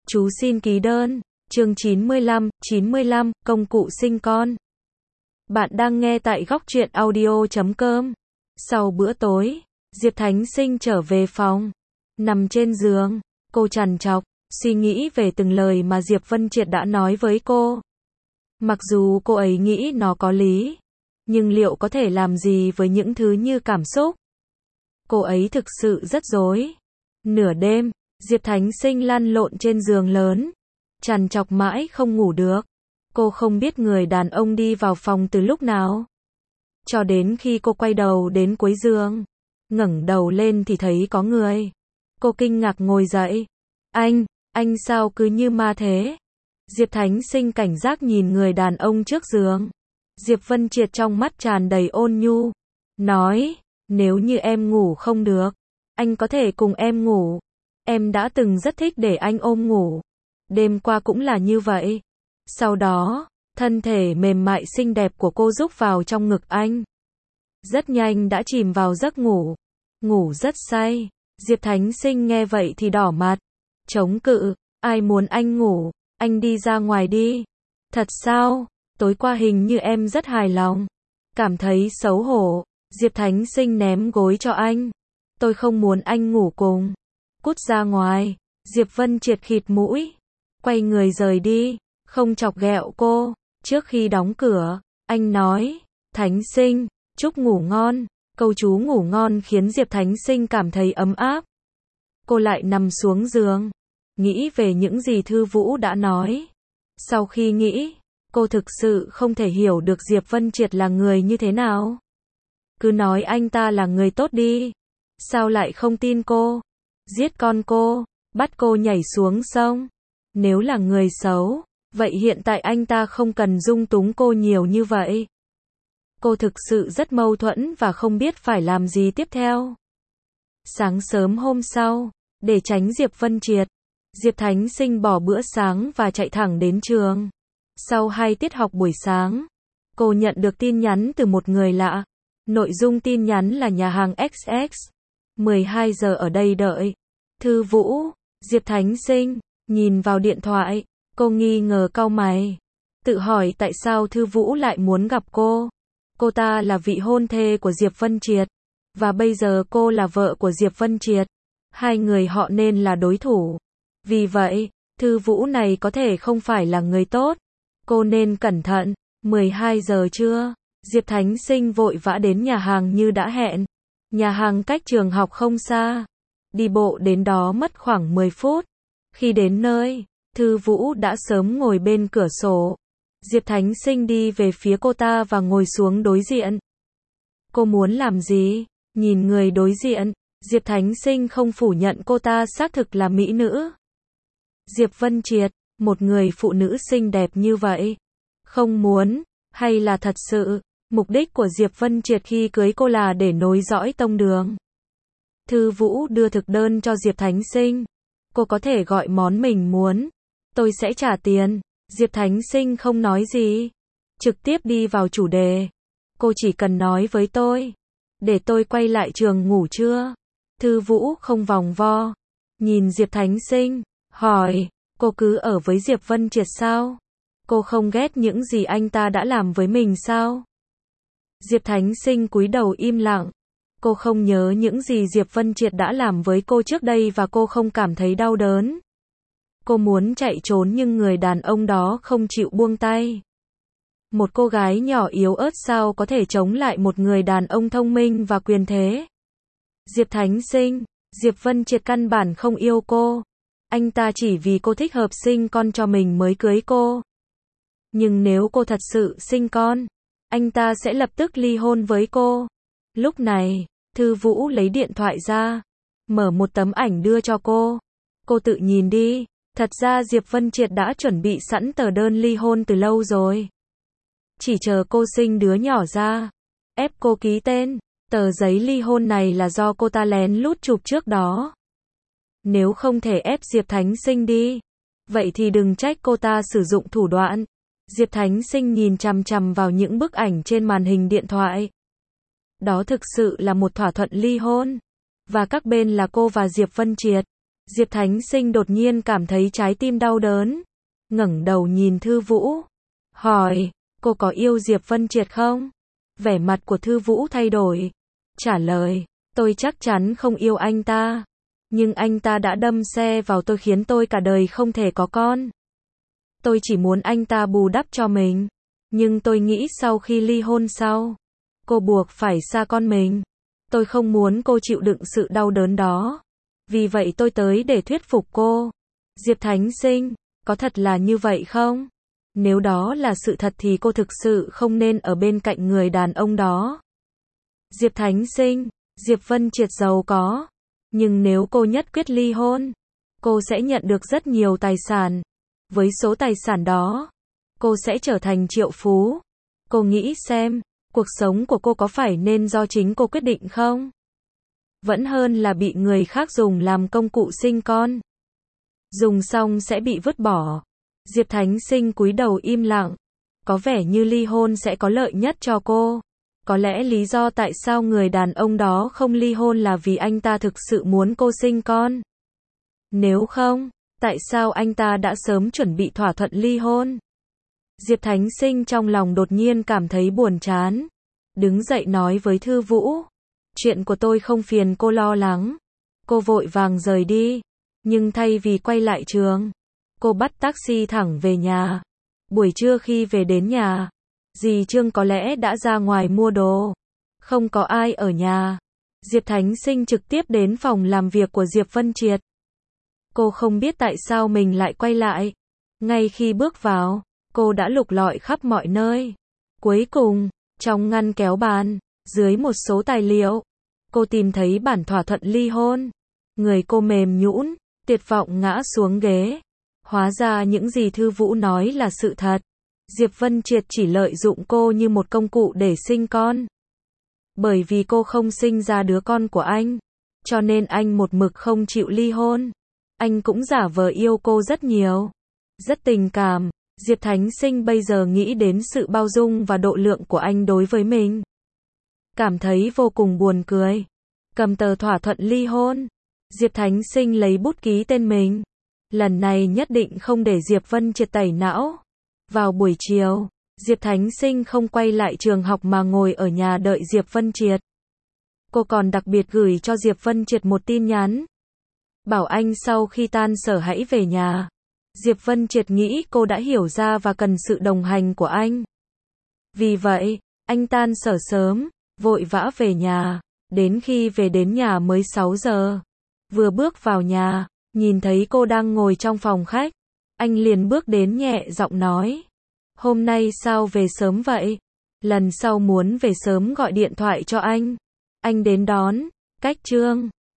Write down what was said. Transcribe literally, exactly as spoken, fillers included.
Chú xin ký đơn. Chương chín mươi lăm, chín mươi lăm, công cụ sinh con. Bạn đang nghe tại góc truyện audio chấm com. Sau bữa tối, Diệp Thánh Sinh trở về phòng. Nằm trên giường, cô trằn trọc, suy nghĩ về từng lời mà Diệp Vân Triệt đã nói với cô. Mặc dù cô ấy nghĩ nó có lý, nhưng liệu có thể làm gì với những thứ như cảm xúc? Cô ấy thực sự rất rối. Nửa đêm, Diệp Thánh Sinh lăn lộn trên giường lớn, trằn trọc mãi không ngủ được. Cô không biết người đàn ông đi vào phòng từ lúc nào. Cho đến khi cô quay đầu đến cuối giường, ngẩng đầu lên thì thấy có người. Cô kinh ngạc ngồi dậy. Anh, anh sao cứ như ma thế? Diệp Thánh Sinh cảnh giác nhìn người đàn ông trước giường. Diệp Vân Triệt trong mắt tràn đầy ôn nhu, nói, nếu như em ngủ không được, anh có thể cùng em ngủ. Em đã từng rất thích để anh ôm ngủ. Đêm qua cũng là như vậy. Sau đó, thân thể mềm mại xinh đẹp của cô rúc vào trong ngực anh. Rất nhanh đã chìm vào giấc ngủ. Ngủ rất say. Diệp Thánh Sinh nghe vậy thì đỏ mặt. Chống cự. Ai muốn anh ngủ? Anh đi ra ngoài đi. Thật sao? Tối qua hình như em rất hài lòng. Cảm thấy xấu hổ. Diệp Thánh Sinh ném gối cho anh. Tôi không muốn anh ngủ cùng. Cút ra ngoài. Diệp Vân Triệt khịt mũi. Quay người rời đi. Không chọc ghẹo cô. Trước khi đóng cửa, anh nói, Thánh Sinh, chúc ngủ ngon. Câu chú ngủ ngon khiến Diệp Thánh Sinh cảm thấy ấm áp. Cô lại nằm xuống giường, nghĩ về những gì Thư Vũ đã nói. Sau khi nghĩ, cô thực sự không thể hiểu được Diệp Vân Triệt là người như thế nào. Cứ nói anh ta là người tốt đi. Sao lại không tin cô? Giết con cô, bắt cô nhảy xuống sông. Nếu là người xấu, vậy hiện tại anh ta không cần dung túng cô nhiều như vậy. Cô thực sự rất mâu thuẫn và không biết phải làm gì tiếp theo. Sáng sớm hôm sau, để tránh Diệp Vân Triệt, Diệp Thánh Sinh bỏ bữa sáng và chạy thẳng đến trường. Sau hai tiết học buổi sáng, cô nhận được tin nhắn từ một người lạ. Nội dung tin nhắn là nhà hàng ích ích. mười hai giờ ở đây đợi. Thư Vũ, Diệp Thánh Sinh, nhìn vào điện thoại, cô nghi ngờ cau mày. Tự hỏi tại sao Thư Vũ lại muốn gặp cô. Cô ta là vị hôn thê của Diệp Vân Triệt. Và bây giờ cô là vợ của Diệp Vân Triệt. Hai người họ nên là đối thủ. Vì vậy, Thư Vũ này có thể không phải là người tốt. Cô nên cẩn thận. mười hai giờ trưa, Diệp Thánh Sinh vội vã đến nhà hàng như đã hẹn. Nhà hàng cách trường học không xa. Đi bộ đến đó mất khoảng mười phút. Khi đến nơi, Thư Vũ đã sớm ngồi bên cửa sổ. Diệp Thánh Sinh đi về phía cô ta và ngồi xuống đối diện. Cô muốn làm gì? Nhìn người đối diện, Diệp Thánh Sinh không phủ nhận cô ta xác thực là mỹ nữ. Diệp Vân Triệt, một người phụ nữ xinh đẹp như vậy. Không muốn, hay là thật sự, mục đích của Diệp Vân Triệt khi cưới cô là để nối dõi tông đường. Thư Vũ đưa thực đơn cho Diệp Thánh Sinh. Cô có thể gọi món mình muốn. Tôi sẽ trả tiền. Diệp Thánh Sinh không nói gì. Trực tiếp đi vào chủ đề. Cô chỉ cần nói với tôi. Để tôi quay lại trường ngủ trưa. Thư Vũ không vòng vo. Nhìn Diệp Thánh Sinh. Hỏi. Cô cứ ở với Diệp Vân Triệt sao? Cô không ghét những gì anh ta đã làm với mình sao? Diệp Thánh Sinh cúi đầu im lặng. Cô không nhớ những gì Diệp Vân Triệt đã làm với cô trước đây và cô không cảm thấy đau đớn. Cô muốn chạy trốn nhưng người đàn ông đó không chịu buông tay. Một cô gái nhỏ yếu ớt sao có thể chống lại một người đàn ông thông minh và quyền thế. Diệp Thánh Sinh, Diệp Vân Triệt căn bản không yêu cô. Anh ta chỉ vì cô thích hợp sinh con cho mình mới cưới cô. Nhưng nếu cô thật sự sinh con, anh ta sẽ lập tức ly hôn với cô. Lúc này, Thư Vũ lấy điện thoại ra, mở một tấm ảnh đưa cho cô. Cô tự nhìn đi. Thật ra Diệp Vân Triệt đã chuẩn bị sẵn tờ đơn ly hôn từ lâu rồi. Chỉ chờ cô sinh đứa nhỏ ra, ép cô ký tên. Tờ giấy ly hôn này là do cô ta lén lút chụp trước đó. Nếu không thể ép Diệp Thánh Sinh đi, vậy thì đừng trách cô ta sử dụng thủ đoạn. Diệp Thánh Sinh nhìn chằm chằm vào những bức ảnh trên màn hình điện thoại. Đó thực sự là một thỏa thuận ly hôn. Và các bên là cô và Diệp Vân Triệt. Diệp Thánh Sinh đột nhiên cảm thấy trái tim đau đớn, ngẩng đầu nhìn Thư Vũ, hỏi, cô có yêu Diệp Vân Triệt không? Vẻ mặt của Thư Vũ thay đổi, trả lời, tôi chắc chắn không yêu anh ta, nhưng anh ta đã đâm xe vào tôi khiến tôi cả đời không thể có con. Tôi chỉ muốn anh ta bù đắp cho mình, nhưng tôi nghĩ sau khi ly hôn sau, cô buộc phải xa con mình. Tôi không muốn cô chịu đựng sự đau đớn đó. Vì vậy tôi tới để thuyết phục cô. Diệp Thánh Sinh, có thật là như vậy không? Nếu đó là sự thật thì cô thực sự không nên ở bên cạnh người đàn ông đó. Diệp Thánh Sinh, Diệp Vân Triệt giàu có, nhưng nếu cô nhất quyết ly hôn, cô sẽ nhận được rất nhiều tài sản. Với số tài sản đó, cô sẽ trở thành triệu phú. Cô nghĩ xem, cuộc sống của cô có phải nên do chính cô quyết định không? Vẫn hơn là bị người khác dùng làm công cụ sinh con. Dùng xong sẽ bị vứt bỏ. Diệp Thánh Sinh cúi đầu im lặng. Có vẻ như ly hôn sẽ có lợi nhất cho cô. Có lẽ lý do tại sao người đàn ông đó không ly hôn là vì anh ta thực sự muốn cô sinh con. Nếu không, tại sao anh ta đã sớm chuẩn bị thỏa thuận ly hôn? Diệp Thánh Sinh trong lòng đột nhiên cảm thấy buồn chán. Đứng dậy nói với Thư Vũ, chuyện của tôi không phiền cô lo lắng. Cô vội vàng rời đi, nhưng thay vì quay lại trường, cô bắt taxi thẳng về nhà. Buổi trưa khi về đến nhà, dì Trương có lẽ đã ra ngoài mua đồ. Không có ai ở nhà. Diệp Thánh Sinh trực tiếp đến phòng làm việc của Diệp Vân Triệt. Cô không biết tại sao mình lại quay lại. Ngay khi bước vào, cô đã lục lọi khắp mọi nơi. Cuối cùng, trong ngăn kéo bàn, dưới một số tài liệu, cô tìm thấy bản thỏa thuận ly hôn. Người cô mềm nhũn, tuyệt vọng ngã xuống ghế. Hóa ra những gì Thư Vũ nói là sự thật. Diệp Vân Triệt chỉ lợi dụng cô như một công cụ để sinh con. Bởi vì cô không sinh ra đứa con của anh, cho nên anh một mực không chịu ly hôn. Anh cũng giả vờ yêu cô rất nhiều, rất tình cảm. Diệp Thánh Sinh bây giờ nghĩ đến sự bao dung và độ lượng của anh đối với mình, cảm thấy vô cùng buồn cười. Cầm tờ thỏa thuận ly hôn, Diệp Thánh Sinh lấy bút ký tên mình. Lần này nhất định không để Diệp Vân Triệt tẩy não. Vào buổi chiều, Diệp Thánh Sinh không quay lại trường học mà ngồi ở nhà đợi Diệp Vân Triệt. Cô còn đặc biệt gửi cho Diệp Vân Triệt một tin nhắn, bảo anh sau khi tan sở hãy về nhà. Diệp Vân Triệt nghĩ cô đã hiểu ra và cần sự đồng hành của anh. Vì vậy, anh tan sở sớm, vội vã về nhà. Đến khi về đến nhà mới sáu giờ. Vừa bước vào nhà, nhìn thấy cô đang ngồi trong phòng khách. Anh liền bước đến nhẹ giọng nói, hôm nay sao về sớm vậy? Lần sau muốn về sớm gọi điện thoại cho anh. Anh đến đón. Cách Trương.